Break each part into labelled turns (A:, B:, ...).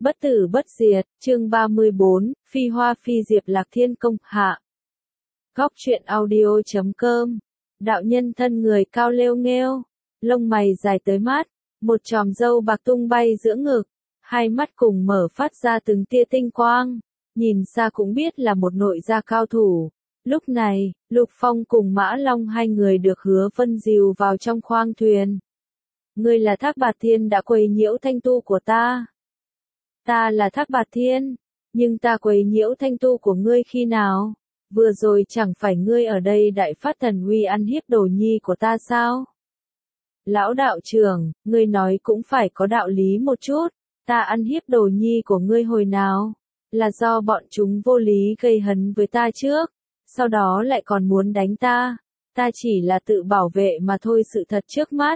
A: Bất tử bất diệt, chương 34, Phi Hoa Phi Diệp Lạc Thiên Công hạ. Góc truyện audio.com. Đạo nhân thân người cao lêu nghêu, lông mày dài tới mắt, một chòm râu bạc tung bay giữa ngực, hai mắt cùng mở phát ra từng tia tinh quang, nhìn xa cũng biết là một nội gia cao thủ. Lúc này, Lục Phong cùng Mã Long hai người được Hứa Vân dìu vào trong khoang thuyền. Ngươi là Thác Bạt Thiên đã quấy nhiễu thanh tu của ta. Ta là Thác Bạt Thiên, nhưng ta quấy nhiễu thanh tu của ngươi khi nào? Vừa rồi chẳng phải ngươi ở đây đại phát thần uy ăn hiếp đồ nhi của ta sao? Lão đạo trưởng, ngươi nói cũng phải có đạo lý một chút, ta ăn hiếp đồ nhi của ngươi hồi nào? Là do bọn chúng vô lý gây hấn với ta trước, sau đó lại còn muốn đánh ta. Ta chỉ là tự bảo vệ mà thôi, sự thật trước mắt.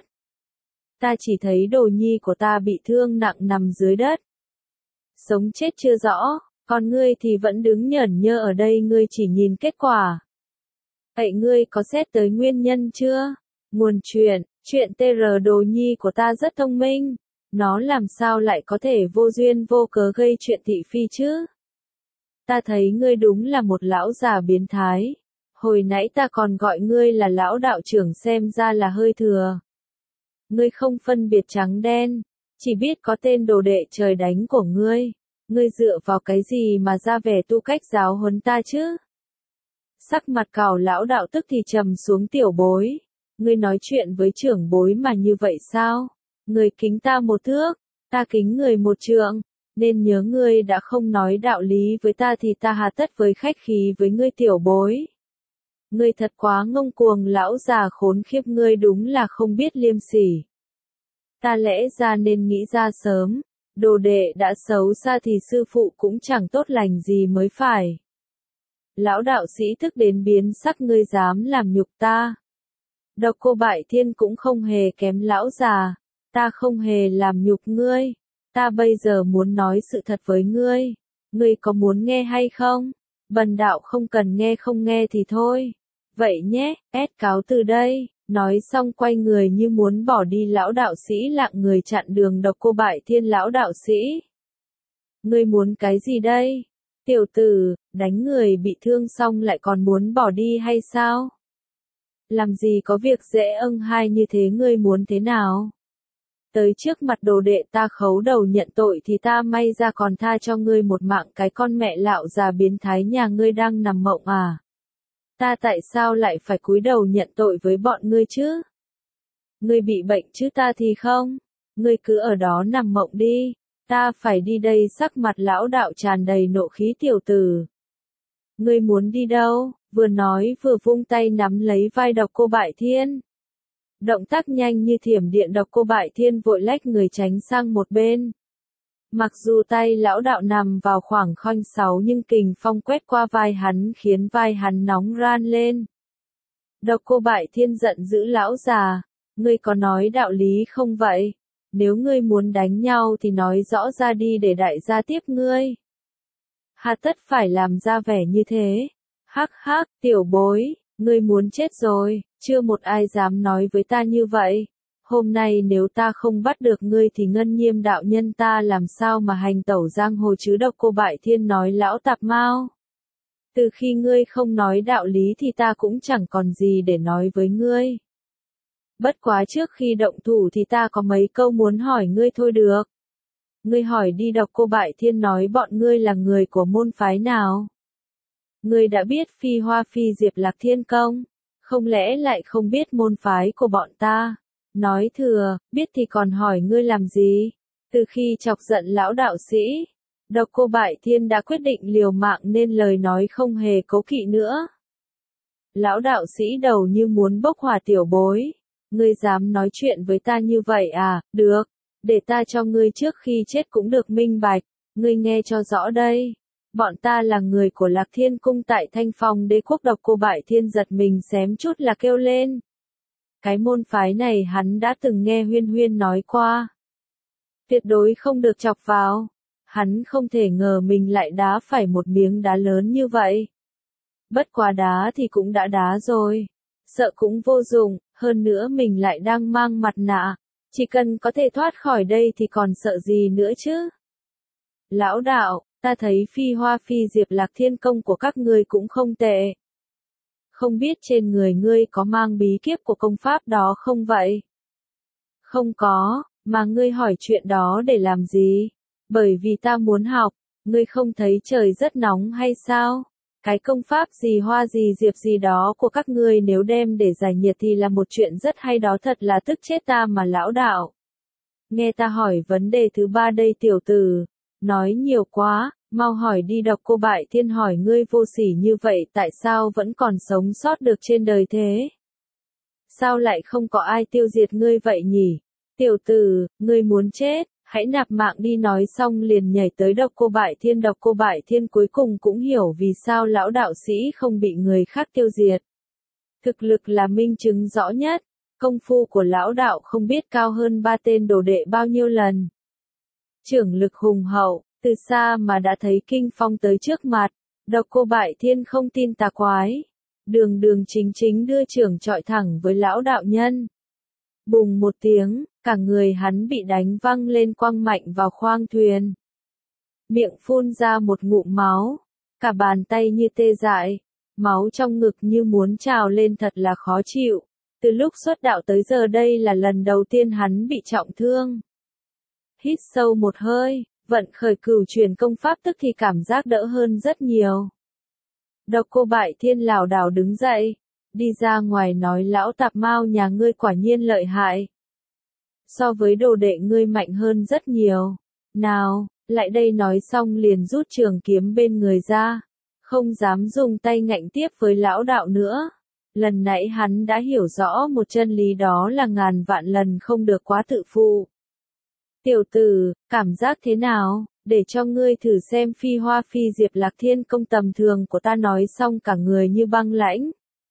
A: Ta chỉ thấy đồ nhi của ta bị thương nặng nằm dưới đất. Sống chết chưa rõ, còn ngươi thì vẫn đứng nhởn nhơ ở đây, ngươi chỉ nhìn kết quả. Vậy ngươi có xét tới nguyên nhân chưa? Nguồn chuyện TR đồ nhi của ta rất thông minh, nó làm sao lại có thể vô duyên vô cớ gây chuyện thị phi chứ? Ta thấy ngươi đúng là một lão già biến thái. Hồi nãy ta còn gọi ngươi là lão đạo trưởng, xem ra là hơi thừa. Ngươi không phân biệt trắng đen, chỉ biết có tên đồ đệ trời đánh của ngươi. Ngươi dựa vào cái gì mà ra vẻ tu cách giáo huấn ta chứ? Sắc mặt Cào lão đạo tức thì trầm xuống. Tiểu bối, ngươi nói chuyện với trưởng bối mà như vậy sao? Ngươi kính ta một thước, ta kính người một trượng, nên nhớ ngươi đã không nói đạo lý với ta thì ta hà tất với khách khí với ngươi tiểu bối. Ngươi thật quá ngông cuồng, lão già khốn khiếp, ngươi đúng là không biết liêm sỉ. Ta lẽ ra nên nghĩ ra sớm, đồ đệ đã xấu xa thì sư phụ cũng chẳng tốt lành gì mới phải. Lão đạo sĩ tức đến biến sắc, ngươi dám làm nhục ta. Độc Cô Bại Thiên cũng không hề kém lão già, ta không hề làm nhục ngươi, ta bây giờ muốn nói sự thật với ngươi, ngươi có muốn nghe hay không? Bần đạo không cần nghe, không nghe thì thôi. Vậy nhé, cáo từ đây. Nói xong quay người như muốn bỏ đi, lão đạo sĩ lặng người chặn đường Độc Cô Bại Thiên. Lão đạo sĩ, ngươi muốn cái gì đây? Tiểu tử, đánh người bị thương xong lại còn muốn bỏ đi hay sao? Làm gì có việc dễ hai như thế, ngươi muốn thế nào? Tới trước mặt đồ đệ ta khấu đầu nhận tội thì ta may ra còn tha cho ngươi một mạng, cái con mẹ lạo già biến thái nhà ngươi đang nằm mộng à? Ta tại sao lại phải cúi đầu nhận tội với bọn ngươi chứ? Ngươi bị bệnh chứ ta thì không? Ngươi cứ ở đó nằm mộng đi, ta phải đi đây. Sắc mặt lão đạo tràn đầy nộ khí. Tiểu tử, ngươi muốn đi đâu? Vừa nói vừa vung tay nắm lấy vai Độc Cô Bại Thiên. Động tác nhanh như thiểm điện, Độc Cô Bại Thiên vội lách người tránh sang một bên. Mặc dù tay lão đạo nằm vào khoảng khoanh 6 nhưng kình phong quét qua vai hắn khiến vai hắn nóng ran lên. Độc Cô Bại Thiên giận dữ, lão già, ngươi có nói đạo lý không vậy? Nếu ngươi muốn đánh nhau thì nói rõ ra đi để đại gia tiếp ngươi. Hà tất phải làm ra vẻ như thế. Hắc hắc, tiểu bối, ngươi muốn chết rồi, chưa một ai dám nói với ta như vậy. Hôm nay nếu ta không bắt được ngươi thì Ngân Nhiêm đạo nhân ta làm sao mà hành tẩu giang hồ chứ? Độc Cô Bại Thiên nói, lão tạp mao, từ khi ngươi không nói đạo lý thì ta cũng chẳng còn gì để nói với ngươi. Bất quá trước khi động thủ thì ta có mấy câu muốn hỏi ngươi thôi được. Ngươi hỏi đi. Độc Cô Bại Thiên nói, bọn ngươi là người của môn phái nào? Ngươi đã biết Phi Hoa Phi Diệp Lạc Thiên Công, không lẽ lại không biết môn phái của bọn ta? Nói thừa, biết thì còn hỏi ngươi làm gì? Từ khi chọc giận lão đạo sĩ, Độc Cô Bại Thiên đã quyết định liều mạng nên lời nói không hề cố kỵ nữa. Lão đạo sĩ đầu như muốn bốc hỏa. Tiểu bối, ngươi dám nói chuyện với ta như vậy à? Được, để ta cho ngươi trước khi chết cũng được minh bạch. Ngươi nghe cho rõ đây, bọn ta là người của Lạc Thiên Cung tại Thanh Phong Đế Quốc. Độc Cô Bại Thiên giật mình xém chút là kêu lên. Cái môn phái này hắn đã từng nghe Huyên Huyên nói qua, tuyệt đối không được chọc vào. Hắn không thể ngờ mình lại đá phải một miếng đá lớn như vậy. Bất quá đá thì cũng đã đá rồi, sợ cũng vô dụng, hơn nữa mình lại đang mang mặt nạ, chỉ cần có thể thoát khỏi đây thì còn sợ gì nữa chứ? Lão đạo, ta thấy phi hoa phi diệp lạc thiên công của các ngươi cũng không tệ. Không biết trên người ngươi có mang bí kíp của công pháp đó không vậy? Không có, mà ngươi hỏi chuyện đó để làm gì? Bởi vì ta muốn học, ngươi không thấy trời rất nóng hay sao? Cái công pháp gì hoa gì diệp gì đó của các ngươi nếu đem để giải nhiệt thì là một chuyện rất hay đó, thật là tức chết ta mà lão đạo. Nghe ta hỏi vấn đề thứ ba đây tiểu tử, nói nhiều quá, mau hỏi đi. Độc Cô Bại Thiên hỏi ngươi vô sỉ như vậy tại sao vẫn còn sống sót được trên đời thế? Sao lại không có ai tiêu diệt ngươi vậy nhỉ? Tiểu tử, ngươi muốn chết, hãy nạp mạng đi, nói xong liền nhảy tới Độc Cô Bại Thiên. Độc Cô Bại Thiên cuối cùng cũng hiểu vì sao lão đạo sĩ không bị người khác tiêu diệt. Thực lực là minh chứng rõ nhất, công phu của lão đạo không biết cao hơn ba tên đồ đệ bao nhiêu lần. Trưởng lực hùng hậu, từ xa mà đã thấy kinh phong tới trước mặt, Độc Cô Bại Thiên không tin tà quái. Đường đường chính chính đưa trưởng chọi thẳng với lão đạo nhân. Bùng một tiếng, cả người hắn bị đánh văng lên quăng mạnh vào khoang thuyền. Miệng phun ra một ngụm máu, cả bàn tay như tê dại, máu trong ngực như muốn trào lên, thật là khó chịu. Từ lúc xuất đạo tới giờ đây là lần đầu tiên hắn bị trọng thương. Hít sâu một hơi, vận khởi cửu truyền công pháp tức thì cảm giác đỡ hơn rất nhiều. Độc Cô Bại Thiên lảo đảo đứng dậy, đi ra ngoài nói lão tạp mao nhà ngươi quả nhiên lợi hại. So với đồ đệ ngươi mạnh hơn rất nhiều. Nào, lại đây, nói xong liền rút trường kiếm bên người ra. Không dám dùng tay ngạnh tiếp với lão đạo nữa. Lần nãy hắn đã hiểu rõ một chân lý, đó là ngàn vạn lần không được quá tự phụ. Tiểu tử, cảm giác thế nào? Để cho ngươi thử xem phi hoa phi diệp lạc thiên công tầm thường của ta. Nói xong cả người như băng lãnh.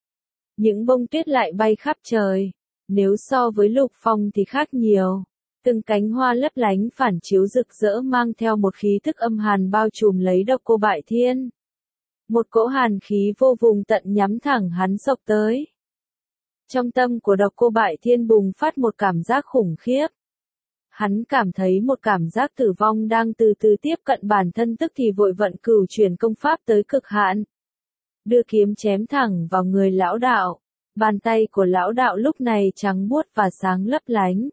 A: Những bông tuyết lại bay khắp trời. Nếu so với Lục Phong thì khác nhiều. Từng cánh hoa lấp lánh phản chiếu rực rỡ mang theo một khí thức âm hàn bao trùm lấy Độc Cô Bại Thiên. Một cỗ hàn khí vô vùng tận nhắm thẳng hắn xộc tới. Trong tâm của Độc Cô Bại Thiên bùng phát một cảm giác khủng khiếp. Hắn cảm thấy một cảm giác tử vong đang từ từ tiếp cận bản thân, tức thì vội vận cửu truyền công pháp tới cực hạn. Đưa kiếm chém thẳng vào người lão đạo. Bàn tay của lão đạo lúc này trắng buốt và sáng lấp lánh.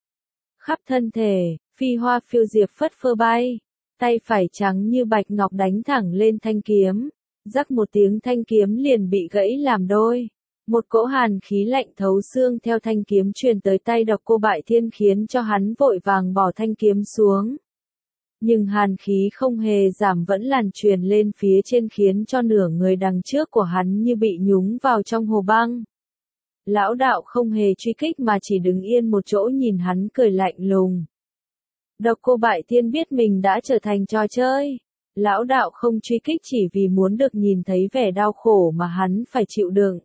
A: Khắp thân thể, phi hoa phiêu diệp phất phơ bay. Tay phải trắng như bạch ngọc đánh thẳng lên thanh kiếm. Rắc một tiếng, thanh kiếm liền bị gãy làm đôi. Một cỗ hàn khí lạnh thấu xương theo thanh kiếm truyền tới tay Độc Cô Bại Thiên khiến cho hắn vội vàng bỏ thanh kiếm xuống. Nhưng hàn khí không hề giảm, vẫn lan truyền lên phía trên khiến cho nửa người đằng trước của hắn như bị nhúng vào trong hồ băng. Lão đạo không hề truy kích mà chỉ đứng yên một chỗ nhìn hắn cười lạnh lùng. Độc Cô Bại Thiên biết mình đã trở thành trò chơi. Lão đạo không truy kích chỉ vì muốn được nhìn thấy vẻ đau khổ mà hắn phải chịu đựng.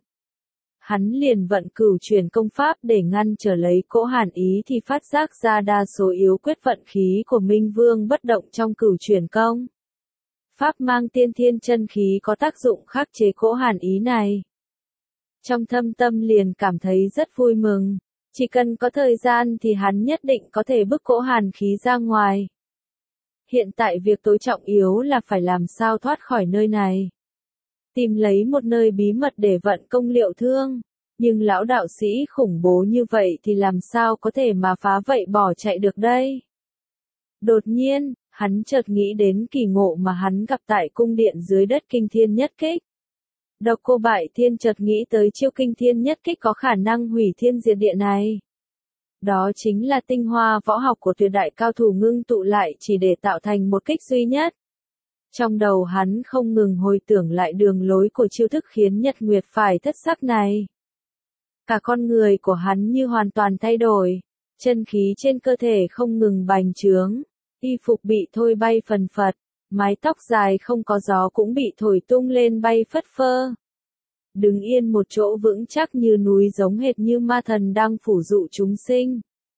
A: Hắn liền vận cửu truyền công pháp để ngăn trở lấy cỗ hàn ý thì phát giác ra đa số yếu quyết vận khí của Minh Vương bất động trong cửu truyền công. Pháp mang tiên thiên chân khí có tác dụng khắc chế cỗ hàn ý này. Trong thâm tâm liền cảm thấy rất vui mừng. Chỉ cần có thời gian thì hắn nhất định có thể bức cỗ hàn khí ra ngoài. Hiện tại việc tối trọng yếu là phải làm sao thoát khỏi nơi này. Tìm lấy một nơi bí mật để vận công liệu thương. Nhưng lão đạo sĩ khủng bố như vậy thì làm sao có thể mà phá vậy bỏ chạy được đây? Đột nhiên, hắn chợt nghĩ đến kỳ ngộ mà hắn gặp tại cung điện dưới đất Kinh Thiên Nhất Kích. Độc Cô Bại Thiên chợt nghĩ tới chiêu Kinh Thiên Nhất Kích có khả năng hủy thiên diệt địa này. Đó chính là tinh hoa võ học của tuyệt đại cao thủ ngưng tụ lại chỉ để tạo thành một kích duy nhất. Trong đầu hắn không ngừng hồi tưởng lại đường lối của chiêu thức khiến Nhật Nguyệt phải thất sắc này. Cả con người của hắn như hoàn toàn thay đổi, chân khí trên cơ thể không ngừng bành trướng, y phục bị thôi bay phần phật, mái tóc dài không có gió cũng bị thổi tung lên bay phất phơ. Đứng yên một chỗ vững chắc như núi, giống hệt như ma thần đang phủ dụ chúng sinh.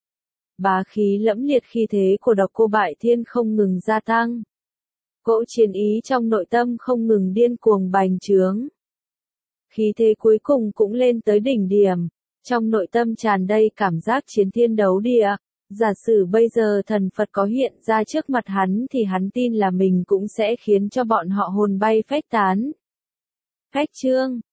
A: Bá khí lẫm liệt khí thế của Độc Cô Bại Thiên không ngừng gia tăng. Cỗ chiến ý trong nội tâm không ngừng điên cuồng bành trướng. Khí thế cuối cùng cũng lên tới đỉnh điểm, trong nội tâm tràn đầy cảm giác chiến thiên đấu địa, Giả sử bây giờ thần Phật có hiện ra trước mặt hắn thì hắn tin là mình cũng sẽ khiến cho bọn họ hồn bay phách tán. Phách chương